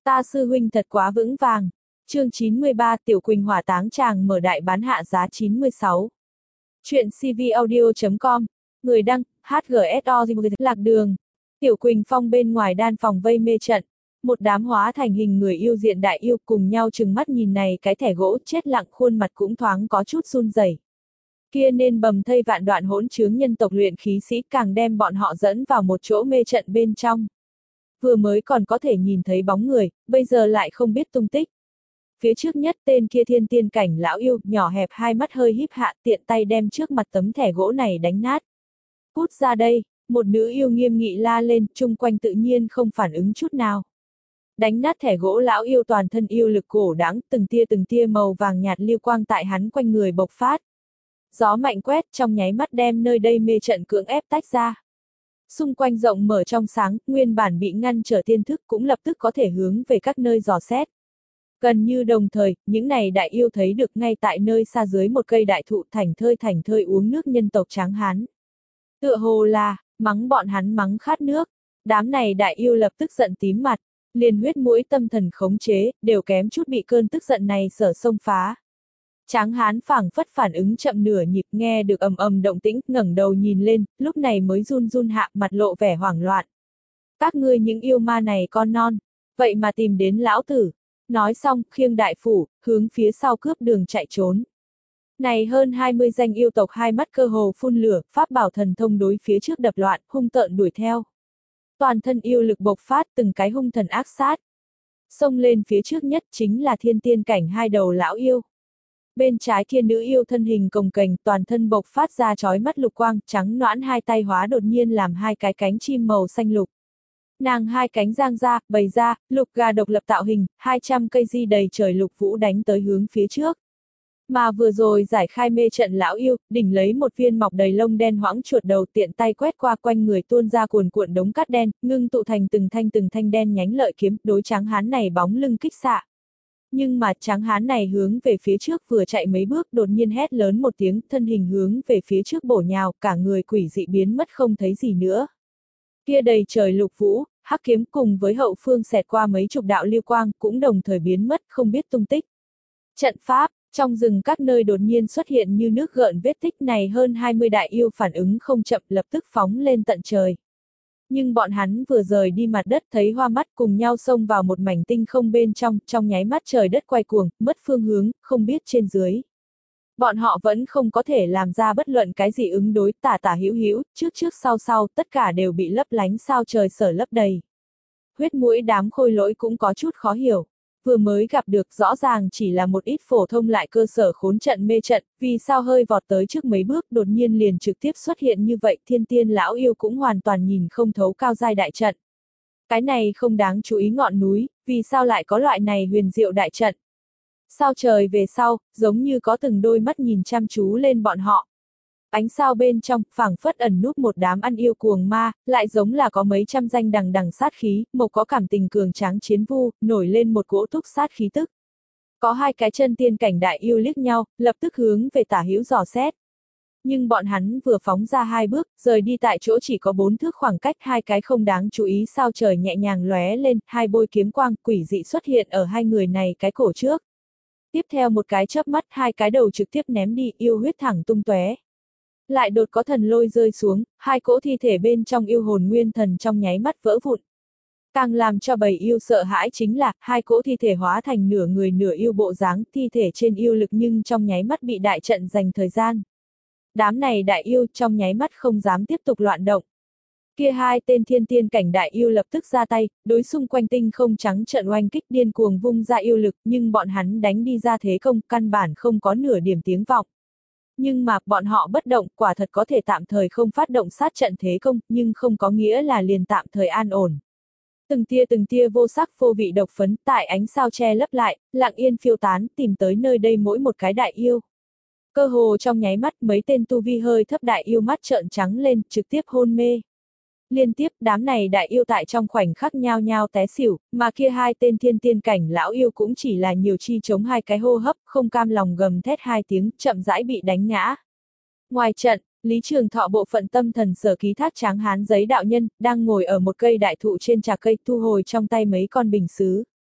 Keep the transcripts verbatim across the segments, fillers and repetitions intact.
Ta sư huynh thật quá vững vàng. Chương chín mươi ba Tiểu Quỳnh hỏa táng chàng mở đại bán hạ giá chín mươi sáu. Chuyện cvaudio chấm com. Người đăng, hát giê ét o lạc đường. Tiểu Quỳnh Phong bên ngoài đan phòng vây mê trận. Một đám hóa thành hình người yêu diện đại yêu cùng nhau trừng mắt nhìn này cái thẻ gỗ chết lặng, khuôn mặt cũng thoáng có chút run rẩy. Kia nên bầm thây vạn đoạn hỗn chướng nhân tộc luyện khí sĩ càng đem bọn họ dẫn vào một chỗ mê trận bên trong. Vừa mới còn có thể nhìn thấy bóng người, bây giờ lại không biết tung tích. Phía trước nhất tên kia thiên tiên cảnh lão yêu, nhỏ hẹp hai mắt hơi híp hạ, tiện tay đem trước mặt tấm thẻ gỗ này đánh nát. Cút ra đây, một nữ yêu nghiêm nghị la lên, chung quanh tự nhiên không phản ứng chút nào. Đánh nát thẻ gỗ lão yêu toàn thân yêu lực cổ đãng, từng tia từng tia màu vàng nhạt lưu quang tại hắn quanh người bộc phát. Gió mạnh quét trong nháy mắt đem nơi đây mê trận cưỡng ép tách ra. Xung quanh rộng mở trong sáng, nguyên bản bị ngăn trở tiên thức cũng lập tức có thể hướng về các nơi dò xét. Gần như đồng thời, những này đại yêu thấy được ngay tại nơi xa dưới một cây đại thụ thảnh thơi thảnh thơi uống nước nhân tộc Tráng Hán. Tựa hồ là, mắng bọn hắn mắng khát nước. Đám này đại yêu lập tức giận tím mặt, liền huyết mũi tâm thần khống chế, đều kém chút bị cơn tức giận này sở xông phá. Tráng Hán phảng phất phản ứng chậm nửa nhịp, nghe được ầm ầm động tĩnh, ngẩng đầu nhìn lên, lúc này mới run run hạ, mặt lộ vẻ hoảng loạn. Các ngươi những yêu ma này con non, vậy mà tìm đến lão tử. Nói xong, khiêng đại phủ, hướng phía sau cướp đường chạy trốn. Này hơn hai mươi danh yêu tộc hai mắt cơ hồ phun lửa, pháp bảo thần thông đối phía trước đập loạn, hung tợn đuổi theo. Toàn thân yêu lực bộc phát, từng cái hung thần ác sát. Xông lên phía trước nhất chính là thiên tiên cảnh hai đầu lão yêu. Bên trái kia nữ yêu thân hình cồng kềnh, toàn thân bộc phát ra chói mắt lục quang, trắng nõn hai tay hóa đột nhiên làm hai cái cánh chim màu xanh lục. Nàng hai cánh giang ra, bày ra, lục gà độc lập tạo hình, hai trăm cây di đầy trời lục vũ đánh tới hướng phía trước. Mà vừa rồi giải khai mê trận lão yêu, đỉnh lấy một viên mọc đầy lông đen hoãng chuột đầu, tiện tay quét qua quanh người tuôn ra cuồn cuộn đống cát đen, ngưng tụ thành từng thanh từng thanh đen nhánh lợi kiếm, đối Tráng Hán này bóng lưng kích xạ. Nhưng mà Tráng Hán này hướng về phía trước vừa chạy mấy bước, đột nhiên hét lớn một tiếng, thân hình hướng về phía trước bổ nhào, cả người quỷ dị biến mất không thấy gì nữa. Kia đầy trời lục vũ, hắc kiếm cùng với hậu phương xẹt qua mấy chục đạo lưu quang, cũng đồng thời biến mất, không biết tung tích. Trận pháp, trong rừng các nơi đột nhiên xuất hiện như nước gợn vết tích này, hơn hai mươi đại yêu phản ứng không chậm, lập tức phóng lên tận trời. Nhưng bọn hắn vừa rời đi mặt đất thấy hoa mắt, cùng nhau xông vào một mảnh tinh không bên trong, trong nháy mắt trời đất quay cuồng, mất phương hướng, không biết trên dưới. Bọn họ vẫn không có thể làm ra bất luận cái gì ứng đối, tả tả hữu hữu, trước trước sau sau, tất cả đều bị lấp lánh sao trời sở lấp đầy. Huyết mũi đám khôi lỗi cũng có chút khó hiểu. Vừa mới gặp được rõ ràng chỉ là một ít phổ thông lại cơ sở khốn trận mê trận, vì sao hơi vọt tới trước mấy bước đột nhiên liền trực tiếp xuất hiện như vậy, thiên tiên lão yêu cũng hoàn toàn nhìn không thấu cao giai đại trận. Cái này không đáng chú ý ngọn núi, vì sao lại có loại này huyền diệu đại trận? Sao trời về sau, giống như có từng đôi mắt nhìn chăm chú lên bọn họ. Ánh sao bên trong, phảng phất ẩn núp một đám ăn yêu cuồng ma, lại giống là có mấy trăm danh đằng đằng sát khí, một có cảm tình cường tráng chiến vu, nổi lên một cỗ túc sát khí tức. Có hai cái chân tiên cảnh đại yêu liếc nhau, lập tức hướng về tả hữu dò xét. Nhưng bọn hắn vừa phóng ra hai bước, rời đi tại chỗ chỉ có bốn thước khoảng cách, hai cái không đáng chú ý sao trời nhẹ nhàng lóe lên, hai bôi kiếm quang quỷ dị xuất hiện ở hai người này cái cổ trước. Tiếp theo một cái chớp mắt, hai cái đầu trực tiếp ném đi, yêu huyết thẳng tung tóe. Lại đột có thần lôi rơi xuống, hai cỗ thi thể bên trong yêu hồn nguyên thần trong nháy mắt vỡ vụn. Càng làm cho bầy yêu sợ hãi chính là, hai cỗ thi thể hóa thành nửa người nửa yêu bộ dáng, thi thể trên yêu lực nhưng trong nháy mắt bị đại trận dành thời gian. Đám này đại yêu trong nháy mắt không dám tiếp tục loạn động. Kia hai tên thiên tiên cảnh đại yêu lập tức ra tay, đối xung quanh tinh không trắng trận oanh kích điên cuồng vung ra yêu lực, nhưng bọn hắn đánh đi ra thế công, căn bản không có nửa điểm tiếng vọng. Nhưng mà, bọn họ bất động, quả thật có thể tạm thời không phát động sát trận thế công, nhưng không có nghĩa là liền tạm thời an ổn. Từng tia từng tia vô sắc vô vị độc phấn, tại ánh sao che lấp lại, lặng yên phiêu tán, tìm tới nơi đây mỗi một cái đại yêu. Cơ hồ trong nháy mắt, mấy tên tu vi hơi thấp đại yêu mắt trợn trắng lên, trực tiếp hôn mê. Liên tiếp, đám này đại yêu tại trong khoảnh khắc nhao nhao té xỉu, mà kia hai tên thiên tiên cảnh lão yêu cũng chỉ là nhiều chi chống hai cái hô hấp, không cam lòng gầm thét hai tiếng, chậm rãi bị đánh ngã. Ngoài trận, Lý Trường Thọ bộ phận tâm thần sở ký thác Tráng Hán giấy đạo nhân, đang ngồi ở một cây đại thụ trên trà cây, thu hồi trong tay mấy con bình sứ.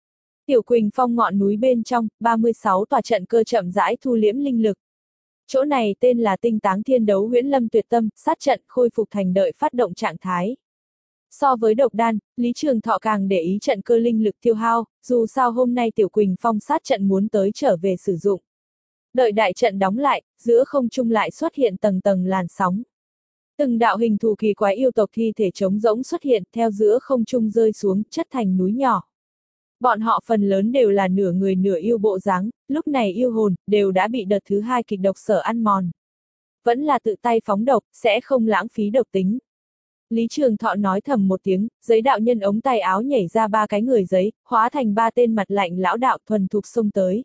Tiểu Quỳnh Phong ngọn núi bên trong, ba mươi sáu tòa trận cơ chậm rãi thu liễm linh lực. Chỗ này tên là Tinh Táng Thiên Đấu Huyễn Lâm Tuyệt Tâm, sát trận khôi phục thành đợi phát động trạng thái. So với độc đan, Lý Trường Thọ càng để ý trận cơ linh lực tiêu hao, dù sao hôm nay Tiểu Quỳnh Phong sát trận muốn tới trở về sử dụng. Đợi đại trận đóng lại, giữa không trung lại xuất hiện tầng tầng làn sóng. Từng đạo hình thù kỳ quái yêu tộc thi thể trống rỗng xuất hiện theo giữa không trung rơi xuống, chất thành núi nhỏ. Bọn họ phần lớn đều là nửa người nửa yêu bộ dáng, lúc này yêu hồn, đều đã bị đợt thứ hai kịch độc sở ăn mòn. Vẫn là tự tay phóng độc, sẽ không lãng phí độc tính. Lý Trường Thọ nói thầm một tiếng, giấy đạo nhân ống tay áo nhảy ra ba cái người giấy, hóa thành ba tên mặt lạnh lão đạo thuần thục xông tới.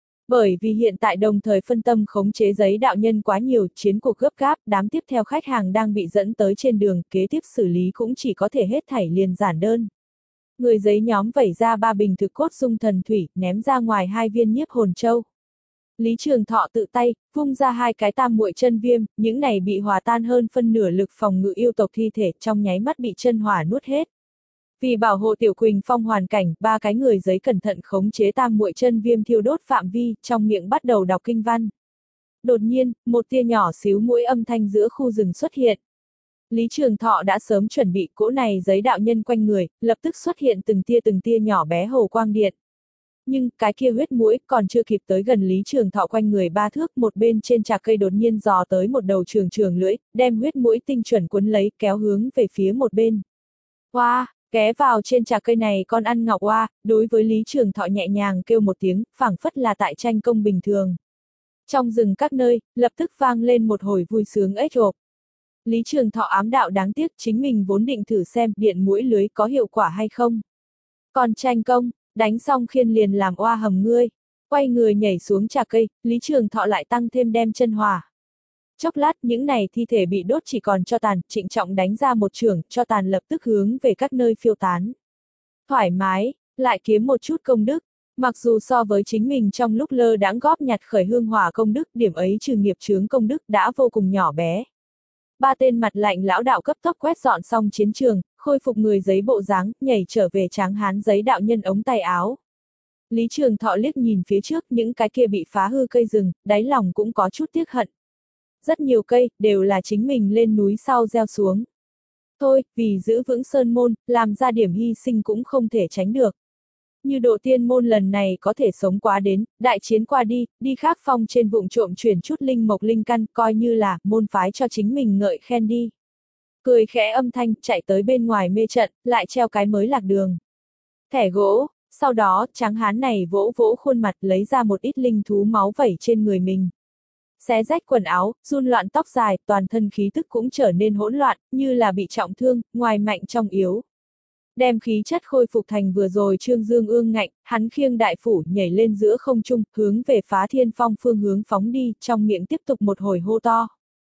Bởi vì hiện tại đồng thời phân tâm khống chế giấy đạo nhân quá nhiều, chiến cuộc gấp gáp, đám tiếp theo khách hàng đang bị dẫn tới trên đường, kế tiếp xử lý cũng chỉ có thể hết thảy liền giản đơn. Người giấy nhóm vẩy ra ba bình thực cốt dung thần thủy, ném ra ngoài hai viên nhiếp hồn châu. Lý Trường Thọ tự tay, vung ra hai cái tam muội chân viêm, những này bị hòa tan hơn phân nửa lực phòng ngự yêu tộc thi thể trong nháy mắt bị chân hỏa nuốt hết. Vì bảo hộ Tiểu Quỳnh Phong hoàn cảnh, ba cái người giấy cẩn thận khống chế tam muội chân viêm thiêu đốt phạm vi, trong miệng bắt đầu đọc kinh văn. Đột nhiên, một tia nhỏ xíu mũi âm thanh giữa khu rừng xuất hiện. Lý Trường Thọ đã sớm chuẩn bị cỗ này giấy đạo nhân quanh người, lập tức xuất hiện từng tia từng tia nhỏ bé hồ quang điện. Nhưng, cái kia huyết mũi còn chưa kịp tới gần Lý Trường Thọ quanh người ba thước, một bên trên trà cây đột nhiên dò tới một đầu trường trường lưỡi, đem huyết mũi tinh chuẩn cuốn lấy, kéo hướng về phía một bên. Hoa, wow, ghé vào trên trà cây này con ăn ngọc hoa, wow, đối với Lý Trường Thọ nhẹ nhàng kêu một tiếng, phảng phất là tại tranh công bình thường. Trong rừng các nơi, lập tức vang lên một hồi vui sướng ếch ộp. Lý Trường Thọ ám đạo đáng tiếc, chính mình vốn định thử xem điện mũi lưới có hiệu quả hay không. Còn tranh công, đánh xong khiên liền làm oa hầm ngươi. Quay người nhảy xuống trà cây, Lý Trường Thọ lại tăng thêm đem chân hỏa. Chốc lát những này thi thể bị đốt chỉ còn cho tàn, trịnh trọng đánh ra một chưởng, cho tàn lập tức hướng về các nơi phiêu tán. Thoải mái, lại kiếm một chút công đức. Mặc dù so với chính mình trong lúc lơ đãng góp nhặt khởi hương hỏa công đức, điểm ấy trừ nghiệp chướng công đức đã vô cùng nhỏ bé. Ba tên mặt lạnh lão đạo cấp tốc quét dọn xong chiến trường, khôi phục người giấy bộ dáng, nhảy trở về tráng hán giấy đạo nhân ống tay áo. Lý Trường Thọ liếc nhìn phía trước những cái kia bị phá hư cây rừng, đáy lòng cũng có chút tiếc hận. Rất nhiều cây, đều là chính mình lên núi sau gieo xuống. Thôi, vì giữ vững sơn môn, làm ra điểm hy sinh cũng không thể tránh được. Như độ tiên môn lần này có thể sống quá đến, đại chiến qua đi, đi khác phong trên vụng trộm chuyển chút linh mộc linh căn, coi như là môn phái cho chính mình ngợi khen đi. Cười khẽ âm thanh, chạy tới bên ngoài mê trận, lại treo cái mới lạc đường. Thẻ gỗ, sau đó, tráng hán này vỗ vỗ khuôn mặt lấy ra một ít linh thú máu vẩy trên người mình. Xé rách quần áo, run loạn tóc dài, toàn thân khí tức cũng trở nên hỗn loạn, như là bị trọng thương, ngoài mạnh trong yếu. Đem khí chất khôi phục thành vừa rồi Trương Dương ương ngạnh, hắn khiêng đại phủ nhảy lên giữa không trung, hướng về Phá Thiên Phong phương hướng phóng đi, trong miệng tiếp tục một hồi hô to.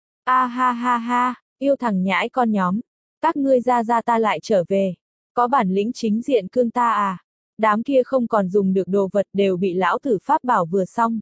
A ha ha ha, yêu thằng nhãi con nhóm, các ngươi ra ra ta lại trở về, có bản lĩnh chính diện cương ta à, đám kia không còn dùng được đồ vật đều bị lão tử pháp bảo vừa xong.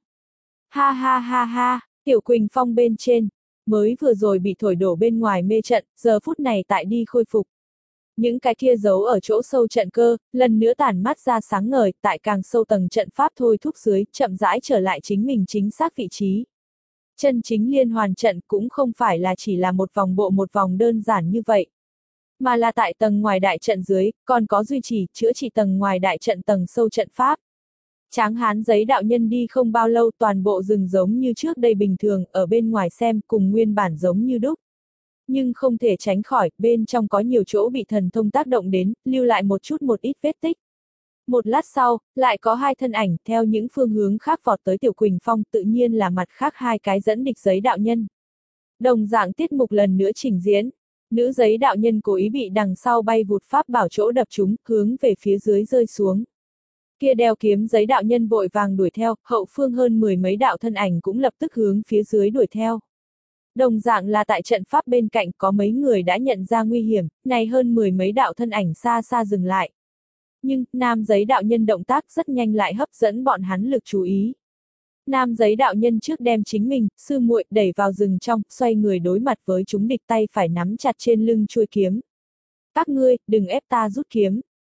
Ha ha ha ha, Tiểu Quỳnh Phong bên trên, mới vừa rồi bị thổi đổ bên ngoài mê trận, giờ phút này tại đi khôi phục. Những cái kia giấu ở chỗ sâu trận cơ, lần nữa tản mắt ra sáng ngời, tại càng sâu tầng trận pháp thôi thúc dưới, chậm rãi trở lại chính mình chính xác vị trí. Chân chính liên hoàn trận cũng không phải là chỉ là một vòng bộ một vòng đơn giản như vậy. Mà là tại tầng ngoài đại trận dưới, còn có duy trì, chữa trị tầng ngoài đại trận tầng sâu trận pháp. Tráng hán giấy đạo nhân đi không bao lâu toàn bộ rừng giống như trước đây bình thường, ở bên ngoài xem cùng nguyên bản giống như đúc. Nhưng không thể tránh khỏi, bên trong có nhiều chỗ bị thần thông tác động đến, lưu lại một chút một ít vết tích. Một lát sau, lại có hai thân ảnh, theo những phương hướng khác vọt tới Tiểu Quỳnh Phong, tự nhiên là mặt khác hai cái dẫn địch giấy đạo nhân. Đồng dạng tiết mục lần nữa trình diễn, nữ giấy đạo nhân cố ý bị đằng sau bay vụt pháp bảo chỗ đập chúng, hướng về phía dưới rơi xuống. Kia đeo kiếm giấy đạo nhân vội vàng đuổi theo, hậu phương hơn mười mấy đạo thân ảnh cũng lập tức hướng phía dưới đuổi theo. Đồng dạng là tại trận pháp bên cạnh có mấy người đã nhận ra nguy hiểm, này hơn mười mấy đạo thân ảnh xa xa dừng lại. Nhưng, nam giấy đạo nhân động tác rất nhanh lại hấp dẫn bọn hắn lực chú ý. Nam giấy đạo nhân trước đem chính mình, sư muội đẩy vào rừng trong, xoay người đối mặt với chúng địch tay phải nắm chặt trên lưng chuôi kiếm. Các ngươi, đừng ép ta rút kiếm.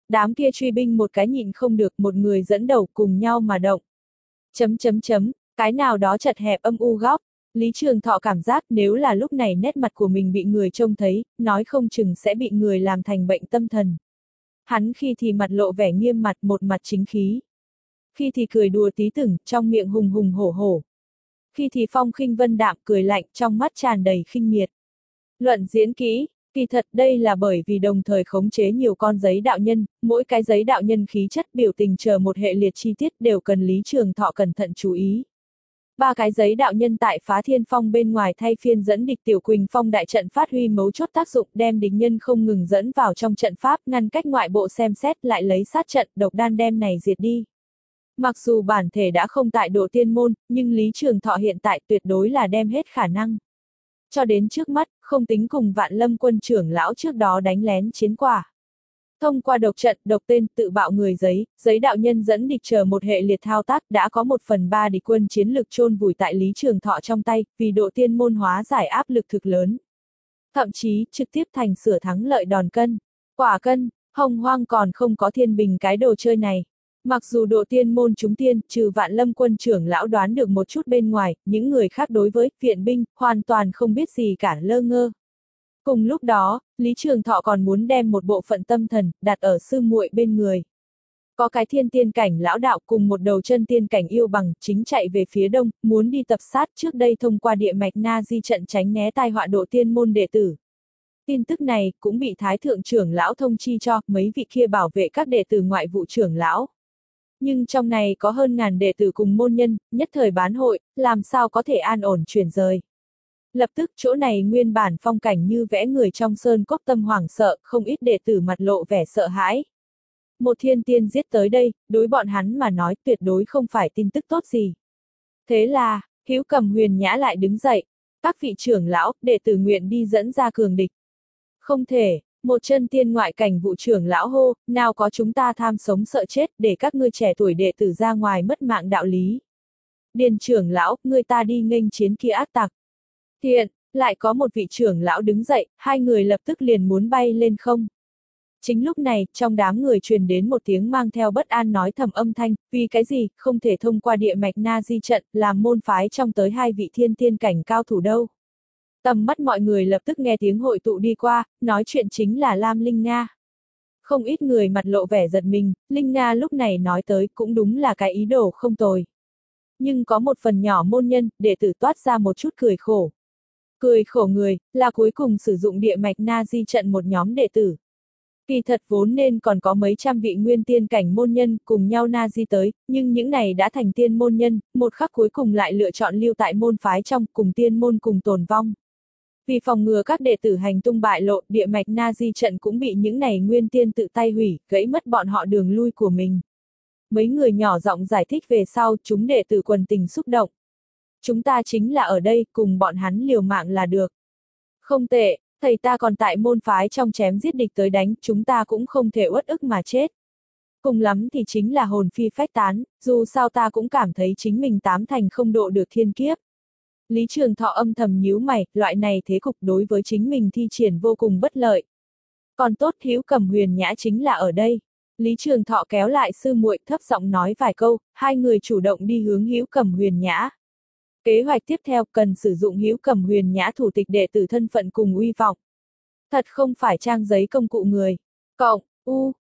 Đám kia truy binh một cái nhịn không được, một người dẫn đầu cùng nhau mà động. Chấm chấm chấm, cái nào đó chật hẹp âm u góc. Lý Trường Thọ cảm giác nếu là lúc này nét mặt của mình bị người trông thấy, nói không chừng sẽ bị người làm thành bệnh tâm thần. Hắn khi thì mặt lộ vẻ nghiêm mặt, một mặt chính khí. Khi thì cười đùa tí tưởng, trong miệng hùng hùng hổ hổ. Khi thì phong khinh vân đạm, cười lạnh, trong mắt tràn đầy khinh miệt. Luận diễn kỹ, kỳ thật đây là bởi vì đồng thời khống chế nhiều con giấy đạo nhân, mỗi cái giấy đạo nhân khí chất biểu tình chờ một hệ liệt chi tiết đều cần Lý Trường Thọ cẩn thận chú ý. Ba cái giấy đạo nhân tại Phá Thiên Phong bên ngoài thay phiên dẫn địch Tiểu Quỳnh Phong đại trận phát huy mấu chốt tác dụng, đem địch nhân không ngừng dẫn vào trong trận pháp, ngăn cách ngoại bộ xem xét, lại lấy sát trận độc đan đem này diệt đi. Mặc dù bản thể đã không tại độ tiên môn, nhưng Lý Trường Thọ hiện tại tuyệt đối là đem hết khả năng. Cho đến trước mắt, không tính cùng Vạn Lâm quân trưởng lão trước đó đánh lén chiến quả. Thông qua độc trận, độc tên, tự bạo người giấy, giấy đạo nhân dẫn địch chờ một hệ liệt thao tác đã có một phần ba địch quân chiến lực chôn vùi tại Lý Trường Thọ trong tay, vì độ tiên môn hóa giải áp lực thực lớn. Thậm chí, trực tiếp thành sửa thắng lợi đòn cân. Quả cân, Hồng Hoang còn không có thiên bình cái đồ chơi này. Mặc dù độ tiên môn chúng tiên, trừ Vạn Lâm quân trưởng lão đoán được một chút bên ngoài, những người khác đối với viện binh, hoàn toàn không biết gì cả, lơ ngơ. Cùng lúc đó, Lý Trường Thọ còn muốn đem một bộ phận tâm thần, đặt ở sư muội bên người. Có cái thiên tiên cảnh lão đạo cùng một đầu chân tiên cảnh yêu bằng, chính chạy về phía đông, muốn đi tập sát trước đây thông qua địa mạch na di trận tránh né tai họa độ tiên môn đệ tử. Tin tức này, cũng bị Thái Thượng trưởng lão thông chi cho, mấy vị kia bảo vệ các đệ tử ngoại vụ trưởng lão. Nhưng trong này có hơn ngàn đệ tử cùng môn nhân, nhất thời bán hội, làm sao có thể an ổn chuyển rời. Lập tức chỗ này nguyên bản phong cảnh như vẽ người trong sơn cốc, tâm hoảng sợ, không ít đệ tử mặt lộ vẻ sợ hãi. Một thiên tiên giết tới đây, đối bọn hắn mà nói tuyệt đối không phải tin tức tốt gì. Thế là, Hữu Cầm Huyền Nhã lại đứng dậy, các vị trưởng lão, đệ tử nguyện đi dẫn ra cường địch. Không thể, một chân tiên ngoại cảnh vụ trưởng lão hô, nào có chúng ta tham sống sợ chết, để các ngươi trẻ tuổi đệ tử ra ngoài mất mạng đạo lý. Điền trưởng lão, người ta đi nghênh chiến kia ác tặc. Thiện, lại có một vị trưởng lão đứng dậy, hai người lập tức liền muốn bay lên không. Chính lúc này, trong đám người truyền đến một tiếng mang theo bất an nói thầm âm thanh, vì cái gì, không thể thông qua địa mạch na di trận, làm môn phái trong tới hai vị thiên tiên cảnh cao thủ đâu. Tầm mắt mọi người lập tức nghe tiếng hội tụ đi qua, nói chuyện chính là Lam Linh Nga. Không ít người mặt lộ vẻ giật mình, Linh Nga lúc này nói tới cũng đúng là cái ý đồ không tồi. Nhưng có một phần nhỏ môn nhân, đệ tử toát ra một chút cười khổ. Cười khổ người, là cuối cùng sử dụng địa mạch na di trận một nhóm đệ tử. Kỳ thật vốn nên còn có mấy trăm vị nguyên tiên cảnh môn nhân cùng nhau na di tới, nhưng những này đã thành tiên môn nhân, một khắc cuối cùng lại lựa chọn lưu tại môn phái trong cùng tiên môn cùng tồn vong. Vì phòng ngừa các đệ tử hành tung bại lộ, địa mạch na di trận cũng bị những này nguyên tiên tự tay hủy, gãy mất bọn họ đường lui của mình. Mấy người nhỏ giọng giải thích về sau, chúng đệ tử quần tình xúc động. Chúng ta chính là ở đây, cùng bọn hắn liều mạng là được. Không tệ, thầy ta còn tại môn phái trong chém giết địch tới đánh, chúng ta cũng không thể uất ức mà chết. Cùng lắm thì chính là hồn phi phách tán, dù sao ta cũng cảm thấy chính mình tám thành không độ được thiên kiếp. Lý Trường Thọ âm thầm nhíu mày, loại này thế cục đối với chính mình thi triển vô cùng bất lợi. Còn tốt Hữu Cầm Huyền Nhã chính là ở đây. Lý Trường Thọ kéo lại sư muội, thấp giọng nói vài câu, hai người chủ động đi hướng Hữu Cầm Huyền Nhã. Kế hoạch tiếp theo cần sử dụng Hữu Cầm Huyền Nhã thủ tịch đệ tử thân phận cùng uy vọng. Thật không phải trang giấy công cụ người. Cộng, u,